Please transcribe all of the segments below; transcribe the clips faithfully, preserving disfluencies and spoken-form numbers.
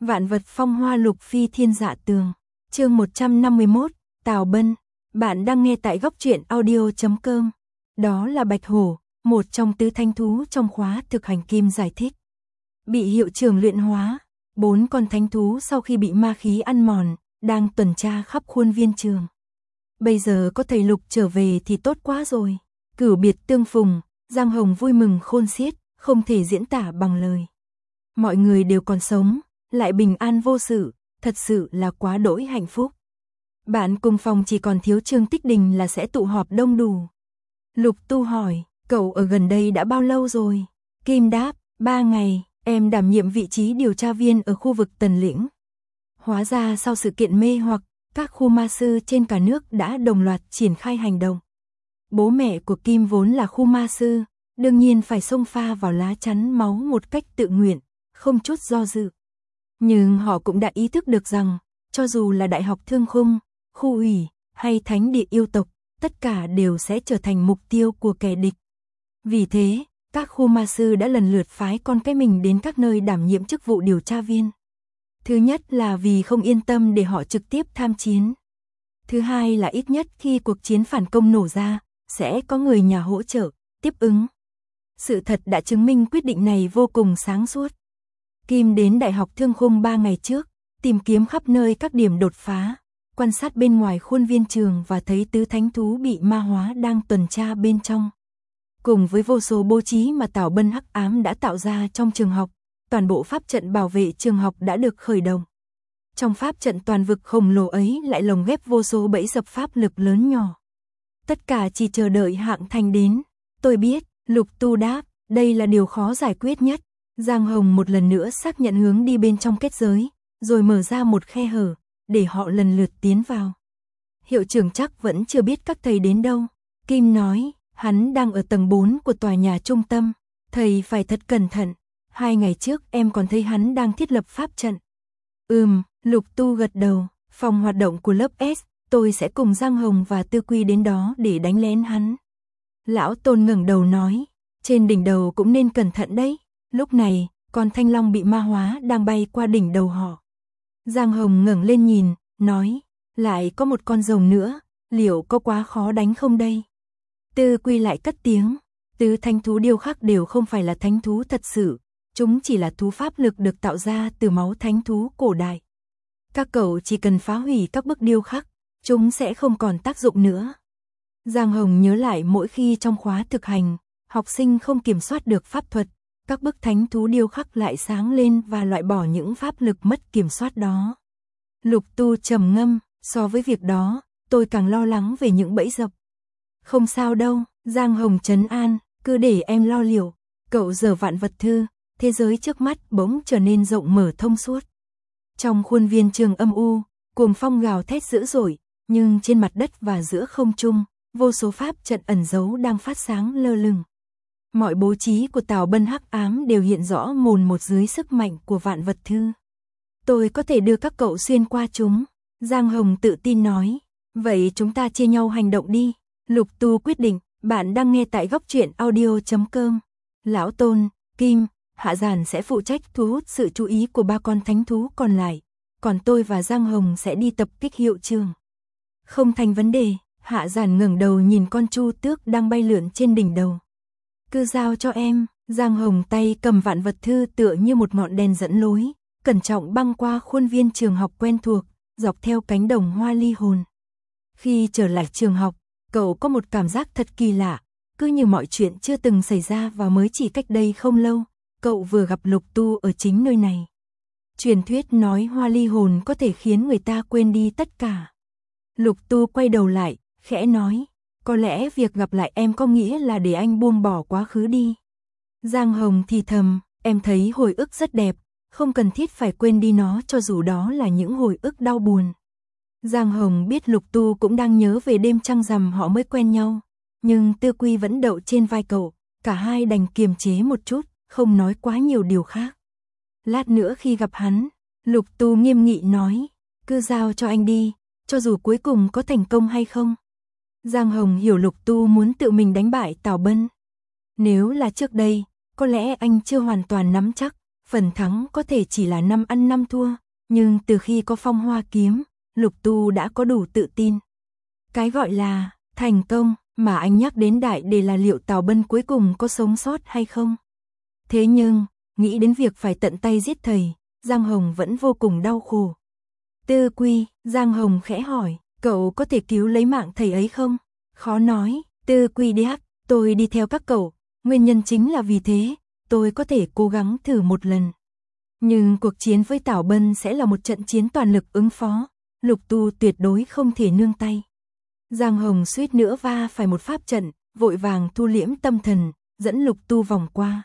Vạn vật phong hoa lục phi thiên dạ tường. Chương một trăm năm mươi mốt, Tào Bân. Bạn đang nghe tại góc truyện audio chấm com. Đó là bạch hổ, một trong tứ thánh thú trong khóa thực hành kim giải thích. Bị hiệu trưởng luyện hóa, bốn con thánh thú sau khi bị ma khí ăn mòn, đang tuần tra khắp khuôn viên trường. Bây giờ có thầy Lục trở về thì tốt quá rồi. Cửu biệt tương phùng, Giang Hồng vui mừng khôn xiết, không thể diễn tả bằng lời. Mọi người đều còn sống, lại bình an vô sự, thật sự là quá đỗi hạnh phúc. Bạn cùng phòng chỉ còn thiếu Trương Tích Đình là sẽ tụ họp đông đủ. Lục Tu hỏi, cậu ở gần đây đã bao lâu rồi? Kim đáp, ba ngày, em đảm nhiệm vị trí điều tra viên ở khu vực Tần Lĩnh. Hóa ra sau sự kiện mê hoặc, các khu ma sư trên cả nước đã đồng loạt triển khai hành động. Bố mẹ của Kim vốn là khu ma sư, đương nhiên phải xông pha vào lá chắn máu một cách tự nguyện, không chút do dự. Nhưng họ cũng đã ý thức được rằng, cho dù là Đại học Thương Khung, khu ủy, hay Thánh địa yêu tộc, tất cả đều sẽ trở thành mục tiêu của kẻ địch. Vì thế, các khu ma sư đã lần lượt phái con cái mình đến các nơi đảm nhiệm chức vụ điều tra viên. Thứ nhất là vì không yên tâm để họ trực tiếp tham chiến. Thứ hai là ít nhất khi cuộc chiến phản công nổ ra, sẽ có người nhà hỗ trợ, tiếp ứng. Sự thật đã chứng minh quyết định này vô cùng sáng suốt. Kim đến Đại học Thương Khung ba ngày trước, tìm kiếm khắp nơi các điểm đột phá, quan sát bên ngoài khuôn viên trường và thấy tứ thánh thú bị ma hóa đang tuần tra bên trong. Cùng với vô số bố trí mà Tào Bân hắc ám đã tạo ra trong trường học, toàn bộ pháp trận bảo vệ trường học đã được khởi động. Trong pháp trận toàn vực khổng lồ ấy lại lồng ghép vô số bẫy dập pháp lực lớn nhỏ. Tất cả chỉ chờ đợi Hạng Thành đến. Tôi biết, Lục Tu đáp, đây là điều khó giải quyết nhất. Giang Hồng một lần nữa xác nhận hướng đi bên trong kết giới, rồi mở ra một khe hở, để họ lần lượt tiến vào. Hiệu trưởng chắc vẫn chưa biết các thầy đến đâu. Kim nói, hắn đang ở tầng bốn của tòa nhà trung tâm. Thầy phải thật cẩn thận. Hai ngày trước em còn thấy hắn đang thiết lập pháp trận. Ừm, Lục Tu gật đầu. Phòng hoạt động của lớp S, tôi sẽ cùng Giang Hồng và Tư Quy đến đó để đánh lén hắn. Lão Tôn ngẩng đầu nói, trên đỉnh đầu cũng nên cẩn thận đấy. Lúc này, con thanh long bị ma hóa đang bay qua đỉnh đầu họ. Giang Hồng ngẩng lên nhìn, nói, lại có một con rồng nữa, liệu có quá khó đánh không đây? Tư Quy lại cất tiếng, tứ thánh thú điêu khắc đều không phải là thánh thú thật sự, chúng chỉ là thú pháp lực được tạo ra từ máu thánh thú cổ đại. Các cậu chỉ cần phá hủy các bức điêu khắc, chúng sẽ không còn tác dụng nữa. Giang Hồng nhớ lại mỗi khi trong khóa thực hành, học sinh không kiểm soát được pháp thuật, các bức thánh thú điêu khắc lại sáng lên và loại bỏ những pháp lực mất kiểm soát đó. Lục Tu trầm ngâm, so với việc đó, tôi càng lo lắng về những bẫy dập. Không sao đâu, Giang Hồng trấn an, cứ để em lo liệu. Cậu giở vạn vật thư, thế giới trước mắt bỗng trở nên rộng mở thông suốt. Trong khuôn viên trường âm u, cuồng phong gào thét dữ dội, nhưng trên mặt đất và giữa không trung, vô số pháp trận ẩn giấu đang phát sáng lơ lửng. Mọi bố trí của Tào Bân hắc ám đều hiện rõ mồn một dưới sức mạnh của vạn vật thư. Tôi có thể đưa các cậu xuyên qua chúng, Giang Hồng tự tin nói. Vậy chúng ta chia nhau hành động đi. Lục Tu quyết định. Bạn đang nghe tại góc truyện audio chấm com. Lão Tôn, Kim, Hạ Giản sẽ phụ trách thu hút sự chú ý của ba con thánh thú còn lại, còn tôi và Giang Hồng sẽ đi tập kích hiệu trường. Không thành vấn đề. Hạ Giản ngẩng đầu nhìn con chu tước đang bay lượn trên đỉnh đầu. Cứ giao cho em. Giang Hồng tay cầm vạn vật thư tựa như một ngọn đèn dẫn lối, cẩn trọng băng qua khuôn viên trường học quen thuộc, dọc theo cánh đồng hoa ly hồn. Khi trở lại trường học, cậu có một cảm giác thật kỳ lạ, cứ như mọi chuyện chưa từng xảy ra và mới chỉ cách đây không lâu, cậu vừa gặp Lục Tu ở chính nơi này. Truyền thuyết nói hoa ly hồn có thể khiến người ta quên đi tất cả. Lục Tu quay đầu lại, khẽ nói, có lẽ việc gặp lại em có nghĩa là để anh buông bỏ quá khứ đi. Giang Hồng thì thầm, em thấy hồi ức rất đẹp, không cần thiết phải quên đi nó cho dù đó là những hồi ức đau buồn. Giang Hồng biết Lục Tu cũng đang nhớ về đêm trăng rằm họ mới quen nhau, nhưng Tư Quy vẫn đậu trên vai cậu, cả hai đành kiềm chế một chút, không nói quá nhiều điều khác. Lát nữa khi gặp hắn, Lục Tu nghiêm nghị nói, cứ giao cho anh đi, cho dù cuối cùng có thành công hay không. Giang Hồng hiểu Lục Tu muốn tự mình đánh bại Tào Bân. Nếu là trước đây, có lẽ anh chưa hoàn toàn nắm chắc, phần thắng có thể chỉ là năm ăn năm thua, nhưng từ khi có Phong Hoa kiếm, Lục Tu đã có đủ tự tin. Cái gọi là thành công mà anh nhắc đến đại để là liệu Tào Bân cuối cùng có sống sót hay không. Thế nhưng, nghĩ đến việc phải tận tay giết thầy, Giang Hồng vẫn vô cùng đau khổ. Tư Quy, Giang Hồng khẽ hỏi, cậu có thể cứu lấy mạng thầy ấy không? Khó nói, Tư Quy đáp, tôi đi theo các cậu, nguyên nhân chính là vì thế, tôi có thể cố gắng thử một lần. Nhưng cuộc chiến với Tào Bân sẽ là một trận chiến toàn lực ứng phó, Lục Tu tuyệt đối không thể nương tay. Giang Hồng suýt nữa va phải một pháp trận, vội vàng thu liễm tâm thần, dẫn Lục Tu vòng qua.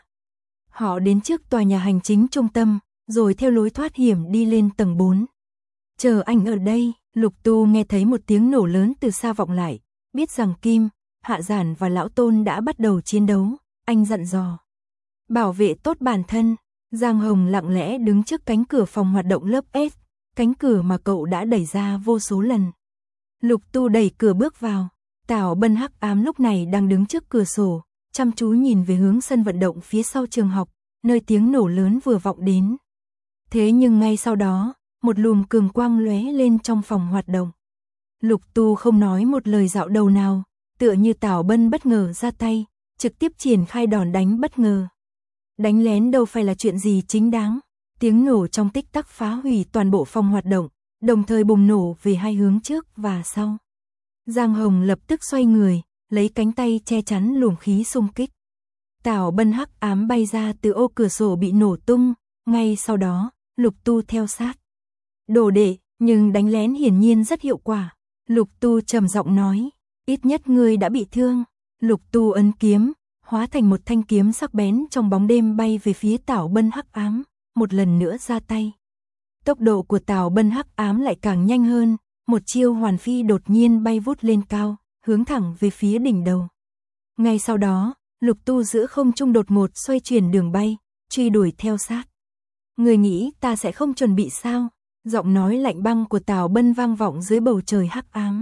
Họ đến trước tòa nhà hành chính trung tâm, rồi theo lối thoát hiểm đi lên tầng bốn. Chờ anh ở đây, Lục Tu nghe thấy một tiếng nổ lớn từ xa vọng lại, biết rằng Kim, Hạ Giản và Lão Tôn đã bắt đầu chiến đấu, anh dặn dò. Bảo vệ tốt bản thân, Giang Hồng lặng lẽ đứng trước cánh cửa phòng hoạt động lớp S, cánh cửa mà cậu đã đẩy ra vô số lần. Lục Tu đẩy cửa bước vào, Tào Bân hắc ám lúc này đang đứng trước cửa sổ, chăm chú nhìn về hướng sân vận động phía sau trường học, nơi tiếng nổ lớn vừa vọng đến. Thế nhưng ngay sau đó, một lùm cường quang lóe lên trong phòng hoạt động. Lục Tu không nói một lời dạo đầu nào, tựa như Tào Bân bất ngờ ra tay, trực tiếp triển khai đòn đánh bất ngờ. Đánh lén đâu phải là chuyện gì chính đáng, tiếng nổ trong tích tắc phá hủy toàn bộ phòng hoạt động, đồng thời bùng nổ về hai hướng trước và sau. Giang Hồng lập tức xoay người, lấy cánh tay che chắn luồng khí xung kích. Tào Bân hắc ám bay ra từ ô cửa sổ bị nổ tung, ngay sau đó, Lục Tu theo sát. Đồ đệ, nhưng đánh lén hiển nhiên rất hiệu quả. Lục Tu trầm giọng nói, ít nhất ngươi đã bị thương. Lục Tu ấn kiếm, hóa thành một thanh kiếm sắc bén trong bóng đêm bay về phía Tào Bân hắc ám, một lần nữa ra tay. Tốc độ của Tào Bân hắc ám lại càng nhanh hơn, một chiêu hoàn phi đột nhiên bay vút lên cao, hướng thẳng về phía đỉnh đầu. Ngay sau đó, Lục Tu giữa không trung đột ngột xoay chuyển đường bay, truy đuổi theo sát. Người nghĩ ta sẽ không chuẩn bị sao? Giọng nói lạnh băng của Tào Bân vang vọng dưới bầu trời hắc ám.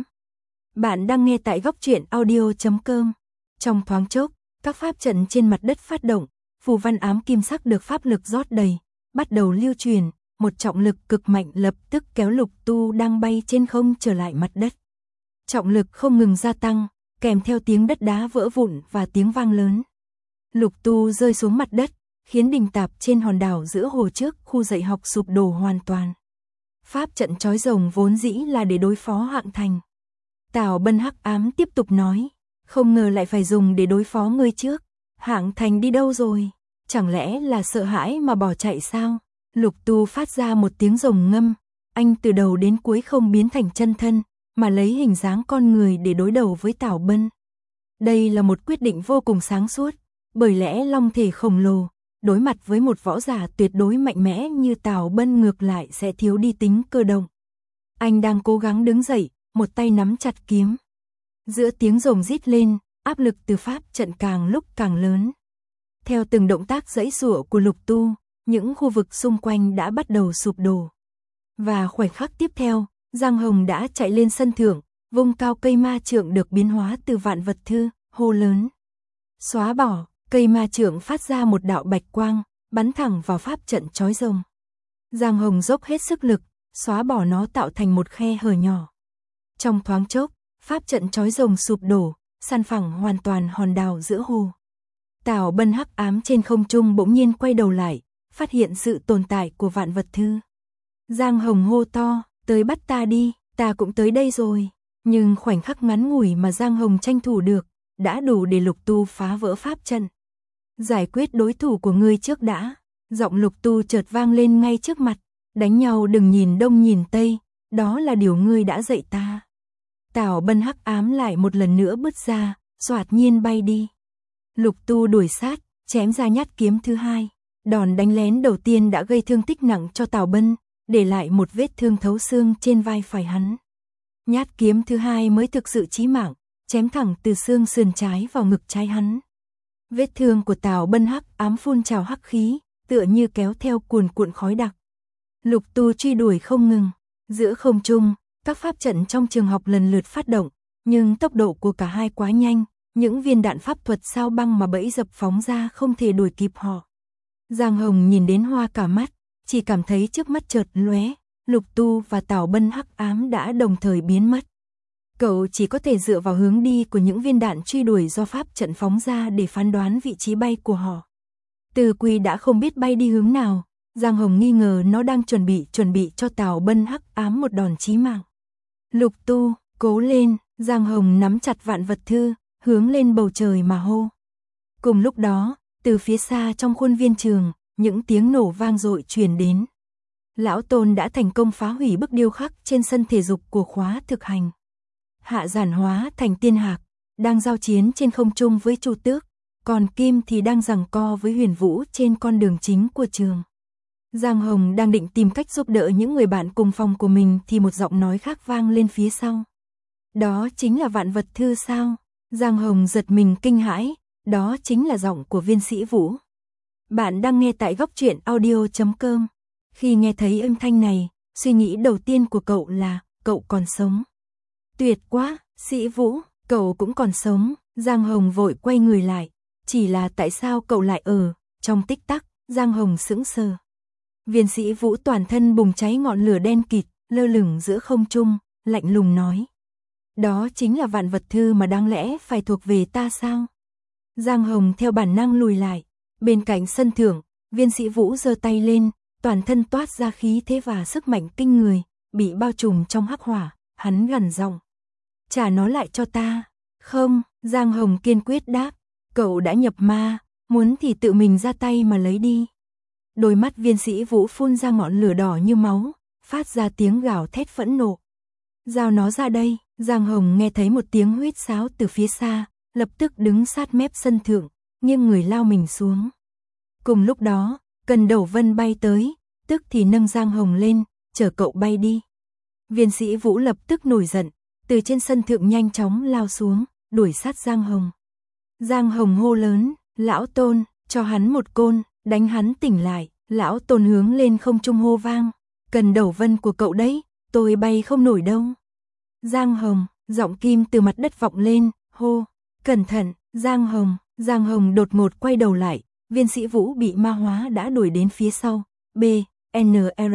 Bạn đang nghe tại góc truyện audio chấm com. Trong thoáng chốc, các pháp trận trên mặt đất phát động, phù văn ám kim sắc được pháp lực rót đầy, bắt đầu lưu truyền, một trọng lực cực mạnh lập tức kéo Lục Tu đang bay trên không trở lại mặt đất. Trọng lực không ngừng gia tăng, kèm theo tiếng đất đá vỡ vụn và tiếng vang lớn. Lục Tu rơi xuống mặt đất, khiến đình tạp trên hòn đảo giữa hồ trước khu dạy học sụp đổ hoàn toàn. Pháp trận trói rồng vốn dĩ là để đối phó Hạng Thành. Tào Bân hắc ám tiếp tục nói, không ngờ lại phải dùng để đối phó ngươi trước. Hạng Thành đi đâu rồi? Chẳng lẽ là sợ hãi mà bỏ chạy sao? Lục Tu phát ra một tiếng rồng ngâm, anh từ đầu đến cuối không biến thành chân thân, mà lấy hình dáng con người để đối đầu với Tào Bân. Đây là một quyết định vô cùng sáng suốt, bởi lẽ long thể khổng lồ, đối mặt với một võ giả tuyệt đối mạnh mẽ như Tào Bân ngược lại sẽ thiếu đi tính cơ động. Anh đang cố gắng đứng dậy, một tay nắm chặt kiếm. Giữa tiếng rồng rít lên, áp lực từ pháp trận càng lúc càng lớn. Theo từng động tác giãy giụa của Lục Tu, những khu vực xung quanh đã bắt đầu sụp đổ. Và khoảnh khắc tiếp theo, Giang Hồng đã chạy lên sân thượng, vung cao cây ma trượng được biến hóa từ vạn vật thư, hô lớn. Xóa bỏ, cây ma trượng phát ra một đạo bạch quang, bắn thẳng vào pháp trận trói rồng. Giang Hồng dốc hết sức lực, xóa bỏ nó tạo thành một khe hở nhỏ. Trong thoáng chốc, pháp trận trói rồng sụp đổ, san phẳng hoàn toàn hòn đảo giữa hồ. Tào Bân hắc ám trên không trung bỗng nhiên quay đầu lại, phát hiện sự tồn tại của vạn vật thư. Giang Hồng hô to, tới bắt ta đi, ta cũng tới đây rồi. Nhưng khoảnh khắc ngắn ngủi mà Giang Hồng tranh thủ được, đã đủ để Lục Tu phá vỡ pháp trận. Giải quyết đối thủ của ngươi trước đã. Giọng Lục Tu chợt vang lên ngay trước mặt, đánh nhau đừng nhìn đông nhìn tây, đó là điều ngươi đã dạy ta. Tào Bân hắc ám lại một lần nữa bứt ra, xoạt nhiên bay đi. Lục Tu đuổi sát, chém ra nhát kiếm thứ hai. Đòn đánh lén đầu tiên đã gây thương tích nặng cho Tào Bân, để lại một vết thương thấu xương trên vai phải hắn. Nhát kiếm thứ hai mới thực sự chí mạng, chém thẳng từ xương sườn trái vào ngực trái hắn. Vết thương của Tào Bân hắc ám phun trào hắc khí, tựa như kéo theo cuồn cuộn khói đặc. Lục Tu truy đuổi không ngừng, giữa không trung, các pháp trận trong trường học lần lượt phát động, nhưng tốc độ của cả hai quá nhanh, những viên đạn pháp thuật sao băng mà bẫy dập phóng ra không thể đuổi kịp họ. Giang Hồng nhìn đến hoa cả mắt, chỉ cảm thấy trước mắt chợt lóe, Lục Tu và Tào Bân hắc ám đã đồng thời biến mất. Cậu chỉ có thể dựa vào hướng đi của những viên đạn truy đuổi do pháp trận phóng ra để phán đoán vị trí bay của họ. Từ Quy đã không biết bay đi hướng nào, Giang Hồng nghi ngờ nó đang chuẩn bị chuẩn bị cho Tào Bân hắc ám một đòn chí mạng. Lục Tu, cố lên, Giang Hồng nắm chặt vạn vật thư, hướng lên bầu trời mà hô. Cùng lúc đó, từ phía xa trong khuôn viên trường, những tiếng nổ vang dội truyền đến. Lão Tôn đã thành công phá hủy bức điêu khắc trên sân thể dục của khóa thực hành. Hạ Giản hóa thành Tiên Hạc, đang giao chiến trên không trung với Chu Tước, còn Kim thì đang giằng co với Huyền Vũ trên con đường chính của trường. Giang Hồng đang định tìm cách giúp đỡ những người bạn cùng phòng của mình thì một giọng nói khác vang lên phía sau. Đó chính là Vạn Vật Thư sao? Giang Hồng giật mình kinh hãi, đó chính là giọng của Viên Sĩ Vũ. Bạn đang nghe tại góc truyện audio chấm com. Khi nghe thấy âm thanh này, suy nghĩ đầu tiên của cậu là, cậu còn sống. Tuyệt quá, Sĩ Vũ, cậu cũng còn sống. Giang Hồng vội quay người lại, chỉ là tại sao cậu lại ở, trong tích tắc, Giang Hồng sững sờ. Viên Sĩ Vũ toàn thân bùng cháy ngọn lửa đen kịt, lơ lửng giữa không trung, lạnh lùng nói. Đó chính là Vạn Vật Thư mà đáng lẽ phải thuộc về ta sao? Giang Hồng theo bản năng lùi lại, bên cạnh sân thượng, Viên Sĩ Vũ giơ tay lên, toàn thân toát ra khí thế và sức mạnh kinh người, bị bao trùm trong hắc hỏa, hắn gằn giọng. Trả nó lại cho ta. Không, Giang Hồng kiên quyết đáp, cậu đã nhập ma, muốn thì tự mình ra tay mà lấy đi. Đôi mắt Viên Sĩ Vũ phun ra ngọn lửa đỏ như máu, phát ra tiếng gào thét phẫn nộ. Giao nó ra đây. Giang Hồng nghe thấy một tiếng huýt sáo từ phía xa, lập tức đứng sát mép sân thượng, nghiêng người lao mình xuống. Cùng lúc đó, Cần Đầu Vân bay tới, tức thì nâng Giang Hồng lên, chở cậu bay đi. Viên Sĩ Vũ lập tức nổi giận, từ trên sân thượng nhanh chóng lao xuống, đuổi sát Giang Hồng. Giang Hồng hô lớn, Lão Tôn, cho hắn một côn, đánh hắn tỉnh lại. Lão Tôn hướng lên không trung hô vang, Cần Đầu Vân của cậu đấy, tôi bay không nổi đâu. Giang Hồng, giọng Kim từ mặt đất vọng lên, hô, cẩn thận. Giang Hồng, Giang Hồng đột ngột quay đầu lại, Viên Sĩ Vũ bị ma hóa đã đuổi đến phía sau, B, N R.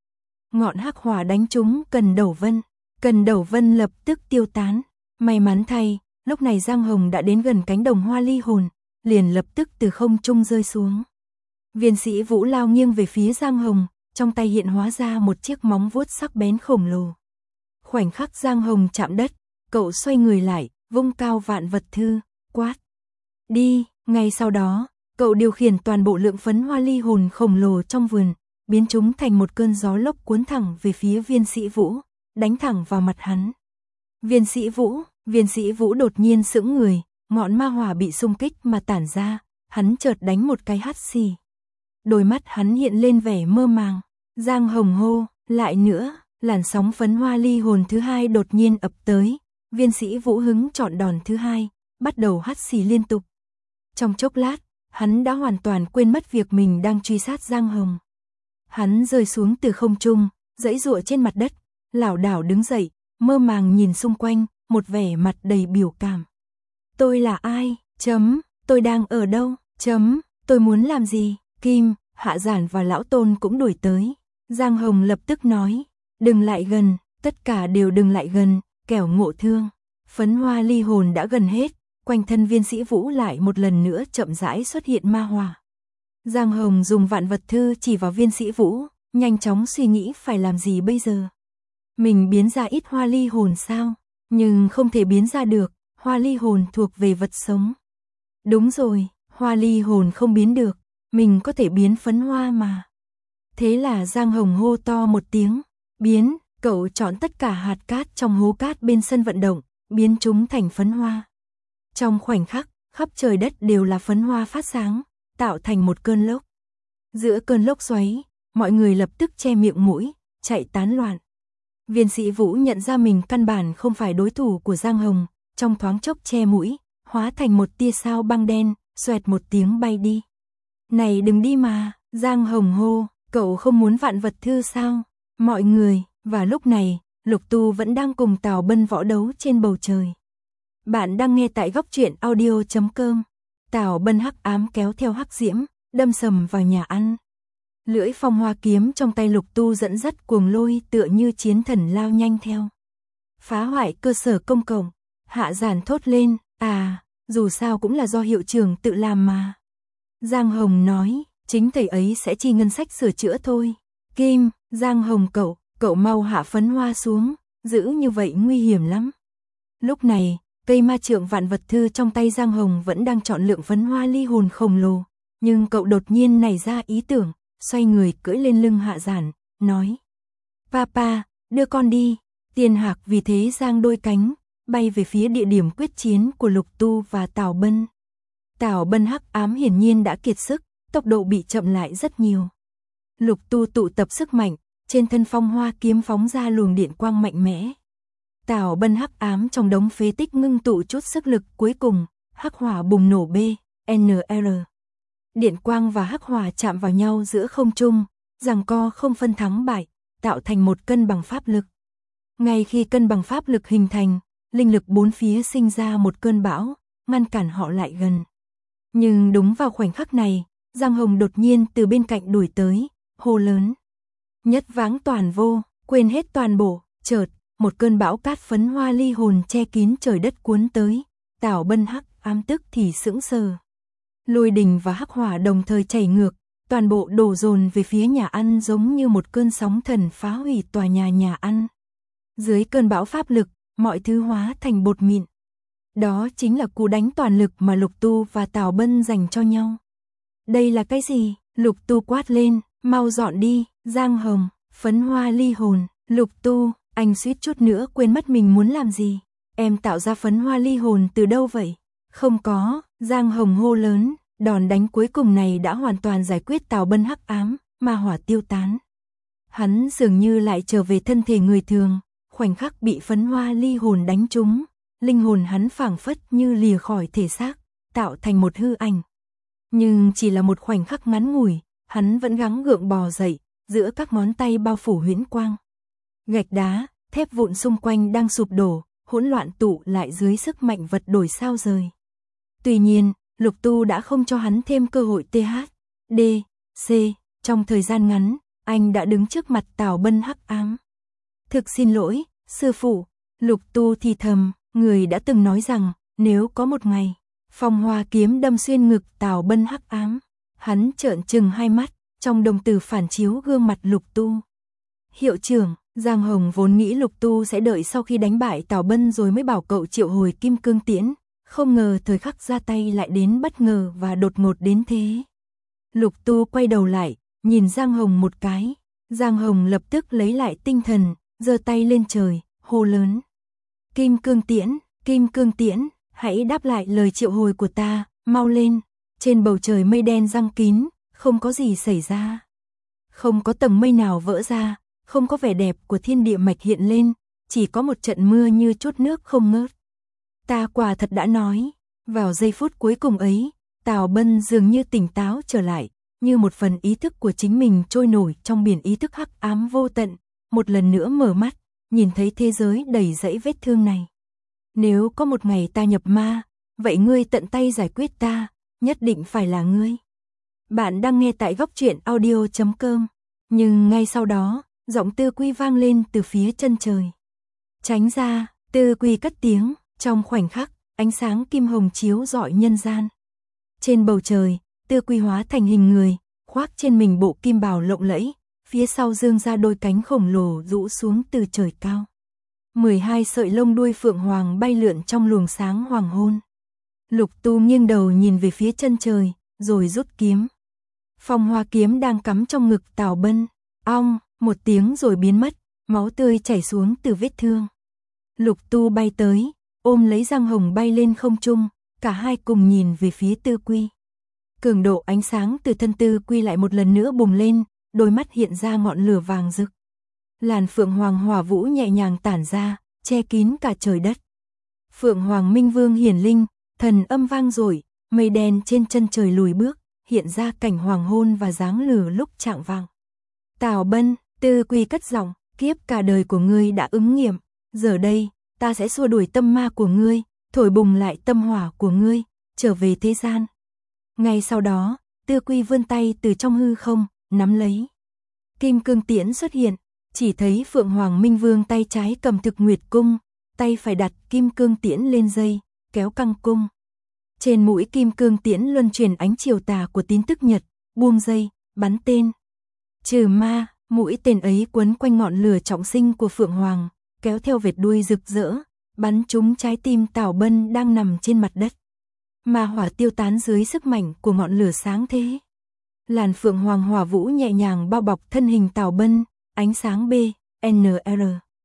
Ngọn hắc hỏa đánh trúng Cần Đầu Vân, Cần Đầu Vân lập tức tiêu tán. May mắn thay, lúc này Giang Hồng đã đến gần cánh đồng hoa ly hồn, liền lập tức từ không trung rơi xuống. Viên Sĩ Vũ lao nghiêng về phía Giang Hồng, trong tay hiện hóa ra một chiếc móng vuốt sắc bén khổng lồ. Khoảnh khắc Giang Hồng chạm đất, cậu xoay người lại, vung cao Vạn Vật Thư, quát. Đi, ngay sau đó, cậu điều khiển toàn bộ lượng phấn hoa ly hồn khổng lồ trong vườn, biến chúng thành một cơn gió lốc cuốn thẳng về phía Viên Sĩ Vũ, đánh thẳng vào mặt hắn. Viên Sĩ Vũ, Viên Sĩ Vũ đột nhiên sững người, ngọn ma hỏa bị xung kích mà tản ra, hắn chợt đánh một cái hắt xì. Đôi mắt hắn hiện lên vẻ mơ màng. Giang Hồng hô, lại nữa. Làn sóng phấn hoa ly hồn thứ hai đột nhiên ập tới, Viên Sĩ Vũ hứng chọn đòn thứ hai, bắt đầu hắt xì liên tục. Trong chốc lát, hắn đã hoàn toàn quên mất việc mình đang truy sát Giang Hồng. Hắn rơi xuống từ không trung, giãy giụa trên mặt đất, lảo đảo đứng dậy, mơ màng nhìn xung quanh, một vẻ mặt đầy biểu cảm. Tôi là ai? Chấm, tôi đang ở đâu? Chấm, tôi muốn làm gì? Kim, Hạ Giản và Lão Tôn cũng đuổi tới. Giang Hồng lập tức nói. Đừng lại gần, tất cả đều đừng lại gần, kẻo ngộ thương. Phấn hoa ly hồn đã gần hết, quanh thân Viên Sĩ Vũ lại một lần nữa chậm rãi xuất hiện ma hỏa. Giang Hồng dùng Vạn Vật Thư chỉ vào Viên Sĩ Vũ, nhanh chóng suy nghĩ phải làm gì bây giờ. Mình biến ra ít hoa ly hồn sao? Nhưng không thể biến ra được, hoa ly hồn thuộc về vật sống. Đúng rồi, hoa ly hồn không biến được, mình có thể biến phấn hoa mà. Thế là Giang Hồng hô to một tiếng. Biến, cậu chọn tất cả hạt cát trong hố cát bên sân vận động, biến chúng thành phấn hoa. Trong khoảnh khắc, khắp trời đất đều là phấn hoa phát sáng, tạo thành một cơn lốc. Giữa cơn lốc xoáy, mọi người lập tức che miệng mũi, chạy tán loạn. Viên Sĩ Vũ nhận ra mình căn bản không phải đối thủ của Giang Hồng, trong thoáng chốc che mũi, hóa thành một tia sao băng đen, xoẹt một tiếng bay đi. Này đừng đi mà, Giang Hồng hô, cậu không muốn Vạn Vật Thư sao? Mọi người, và lúc này, Lục Tu vẫn đang cùng Tào Bân võ đấu trên bầu trời. Bạn đang nghe tại góc truyện audio chấm com. Tào Bân hắc ám kéo theo hắc diễm, đâm sầm vào nhà ăn. Lưỡi phong hoa kiếm trong tay Lục Tu dẫn dắt cuồng lôi tựa như chiến thần lao nhanh theo. Phá hoại cơ sở công cộng, Hạ Giản thốt lên, à, dù sao cũng là do hiệu trưởng tự làm mà. Giang Hồng nói, chính thầy ấy sẽ chi ngân sách sửa chữa thôi. Kim, Giang Hồng cậu, cậu mau hạ phấn hoa xuống, giữ như vậy nguy hiểm lắm. Lúc này, cây ma trượng vạn vật thư trong tay Giang Hồng vẫn đang chọn lượng phấn hoa ly hồn khổng lồ, nhưng cậu đột nhiên nảy ra ý tưởng, xoay người cưỡi lên lưng Hạ Giản, nói: "Papa, đưa con đi." Tiền Hạc vì thế giang đôi cánh, bay về phía địa điểm quyết chiến của Lục Tu và Tào Bân. Tào Bân hắc ám hiển nhiên đã kiệt sức, tốc độ bị chậm lại rất nhiều. Lục Tu tụ tập sức mạnh, trên thân phong hoa kiếm phóng ra luồng điện quang mạnh mẽ. Tào Bân hắc ám trong đống phế tích ngưng tụ chút sức lực cuối cùng, hắc hỏa bùng nổ B, N R. Điện quang và hắc hỏa chạm vào nhau giữa không trung, giằng co không phân thắng bại, tạo thành một cân bằng pháp lực. Ngay khi cân bằng pháp lực hình thành, linh lực bốn phía sinh ra một cơn bão, ngăn cản họ lại gần. Nhưng đúng vào khoảnh khắc này, Giang Hồng đột nhiên từ bên cạnh đuổi tới, hô lớn: "Nhất vãng toàn vô, quên hết toàn bộ." Chợt, một cơn bão cát phấn hoa ly hồn che kín trời đất cuốn tới, Tào Bân hắc ám tức thì sững sờ. Lôi đình và hắc hỏa đồng thời chảy ngược, toàn bộ đổ dồn về phía nhà ăn giống như một cơn sóng thần phá hủy tòa nhà nhà ăn. Dưới cơn bão pháp lực, mọi thứ hóa thành bột mịn. Đó chính là cú đánh toàn lực mà Lục Tu và Tào Bân dành cho nhau. "Đây là cái gì?" Lục Tu quát lên, "Mau dọn đi." Giang Hồng, phấn hoa ly hồn. Lục Tu, anh suýt chút nữa quên mất mình muốn làm gì. "Em tạo ra phấn hoa ly hồn từ đâu vậy?" "Không có." Giang Hồng hô lớn, đòn đánh cuối cùng này đã hoàn toàn giải quyết Tào Bân hắc ám, ma hỏa tiêu tán. Hắn dường như lại trở về thân thể người thường, khoảnh khắc bị phấn hoa ly hồn đánh trúng, linh hồn hắn phảng phất như lìa khỏi thể xác, tạo thành một hư ảnh. Nhưng chỉ là một khoảnh khắc ngắn ngủi, hắn vẫn gắng gượng bò dậy, giữa các ngón tay bao phủ huyễn quang. Gạch đá, thép vụn xung quanh đang sụp đổ, hỗn loạn tụ lại dưới sức mạnh vật đổi sao rời. Tuy nhiên, Lục Tu đã không cho hắn thêm cơ hội T H, D, C, trong thời gian ngắn, anh đã đứng trước mặt Tào Bân hắc ám. "Thực xin lỗi, sư phụ." Lục Tu thì thầm, người đã từng nói rằng, nếu có một ngày, phong hoa kiếm đâm xuyên ngực Tào Bân hắc ám. Hắn trợn trừng hai mắt, trong đồng tử phản chiếu gương mặt Lục Tu. "Hiệu trưởng." Giang Hồng vốn nghĩ Lục Tu sẽ đợi sau khi đánh bại Tào Bân rồi mới bảo cậu triệu hồi kim cương tiễn, không ngờ thời khắc ra tay lại đến bất ngờ và đột ngột đến thế. Lục Tu quay đầu lại, nhìn Giang Hồng một cái. Giang Hồng lập tức lấy lại tinh thần, giơ tay lên trời, hô lớn: "Kim cương tiễn, kim cương tiễn, hãy đáp lại lời triệu hồi của ta, mau lên." Trên bầu trời mây đen giăng kín, không có gì xảy ra. Không có tầng mây nào vỡ ra, không có vẻ đẹp của thiên địa mạch hiện lên, chỉ có một trận mưa như chút nước không ngớt. Ta quả thật đã nói. Vào giây phút cuối cùng ấy, Tào Bân dường như tỉnh táo trở lại, như một phần ý thức của chính mình trôi nổi trong biển ý thức hắc ám vô tận, một lần nữa mở mắt, nhìn thấy thế giới đầy dẫy vết thương này. "Nếu có một ngày ta nhập ma, vậy ngươi tận tay giải quyết ta, nhất định phải là ngươi." Bạn đang nghe tại góc truyện audio chấm com. Nhưng ngay sau đó, giọng Tư Quy vang lên từ phía chân trời. "Tránh ra." Tư Quy cất tiếng, trong khoảnh khắc, ánh sáng kim hồng chiếu rọi nhân gian. Trên bầu trời, Tư Quy hóa thành hình người, khoác trên mình bộ kim bào lộng lẫy, phía sau dương ra đôi cánh khổng lồ rũ xuống từ trời cao. mười hai sợi lông đuôi phượng hoàng bay lượn trong luồng sáng hoàng hôn. Lục Tu nghiêng đầu nhìn về phía chân trời, rồi rút kiếm. Phong hoa kiếm đang cắm trong ngực Tào Bân. Ong, một tiếng rồi biến mất, máu tươi chảy xuống từ vết thương. Lục Tu bay tới, ôm lấy Giang Hồng bay lên không trung, cả hai cùng nhìn về phía Tư Quy. Cường độ ánh sáng từ thân Tư Quy lại một lần nữa bùng lên, đôi mắt hiện ra ngọn lửa vàng rực. Làn phượng hoàng hỏa vũ nhẹ nhàng tản ra, che kín cả trời đất. Phượng hoàng minh vương hiển linh, thần âm vang dội, mây đen trên chân trời lùi bước, hiện ra cảnh hoàng hôn và dáng lửa lúc chạng vạng. "Tào Bân." Tư Quy cất giọng, "Kiếp cả đời của ngươi đã ứng nghiệm, giờ đây, ta sẽ xua đuổi tâm ma của ngươi, thổi bùng lại tâm hỏa của ngươi, trở về thế gian." Ngay sau đó, Tư Quy vươn tay từ trong hư không, nắm lấy. Kim cương tiễn xuất hiện, chỉ thấy Phượng Hoàng Minh Vương tay trái cầm Thực Nguyệt cung, tay phải đặt kim cương tiễn lên dây, kéo căng cung. Trên mũi kim cương tiễn luân chuyển ánh chiều tà của tín tức nhật, buông dây, bắn tên. Trừ ma, mũi tên ấy quấn quanh ngọn lửa trọng sinh của Phượng Hoàng, kéo theo vệt đuôi rực rỡ, bắn trúng trái tim Tào Bân đang nằm trên mặt đất. Ma hỏa tiêu tán dưới sức mạnh của ngọn lửa sáng thế. Làn Phượng Hoàng hỏa vũ nhẹ nhàng bao bọc thân hình Tào Bân, ánh sáng B, N R.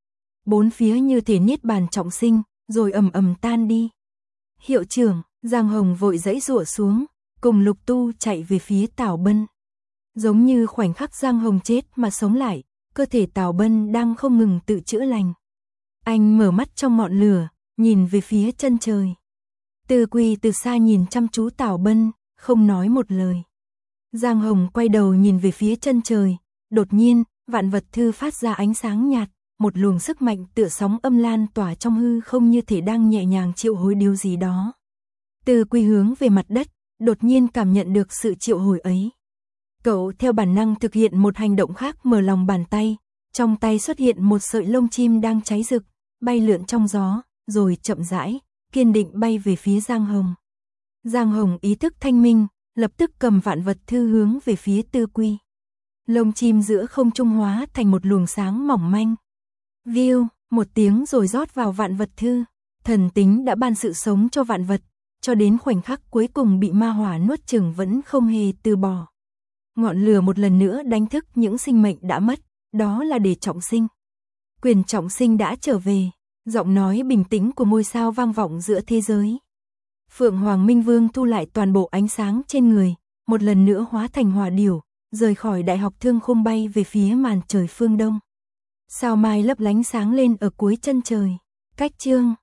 Bốn phía như thể niết bàn trọng sinh, rồi ầm ầm tan đi. Hiệu trưởng, Giang Hồng vội giãy giụa xuống, cùng Lục Tu chạy về phía Tào Bân. Giống như khoảnh khắc Giang Hồng chết mà sống lại, cơ thể Tào Bân đang không ngừng tự chữa lành. Anh mở mắt trong ngọn lửa, nhìn về phía chân trời. Tư Quy từ xa nhìn chăm chú Tào Bân, không nói một lời. Giang Hồng quay đầu nhìn về phía chân trời, đột nhiên, vạn vật thư phát ra ánh sáng nhạt, một luồng sức mạnh tựa sóng âm lan tỏa trong hư không như thể đang nhẹ nhàng triệu hồi điều gì đó. Tư Quy hướng về mặt đất, đột nhiên cảm nhận được sự triệu hồi ấy. Cậu theo bản năng thực hiện một hành động khác, mở lòng bàn tay, trong tay xuất hiện một sợi lông chim đang cháy rực, bay lượn trong gió, rồi chậm rãi, kiên định bay về phía Giang Hồng. Giang Hồng ý thức thanh minh, lập tức cầm vạn vật thư hướng về phía Tư Quy. Lông chim giữa không trung hóa thành một luồng sáng mỏng manh. View, một tiếng rồi rót vào vạn vật thư. Thần tính đã ban sự sống cho vạn vật, cho đến khoảnh khắc cuối cùng bị ma hỏa nuốt chửng vẫn không hề từ bỏ. Ngọn lửa một lần nữa đánh thức những sinh mệnh đã mất, đó là để trọng sinh. Quyền trọng sinh đã trở về, giọng nói bình tĩnh của ngôi sao vang vọng giữa thế giới. Phượng Hoàng Minh Vương thu lại toàn bộ ánh sáng trên người, một lần nữa hóa thành hỏa điểu, rời khỏi Đại học Thương Khung bay về phía màn trời phương đông. Sao mai lấp lánh sáng lên ở cuối chân trời. Cách chương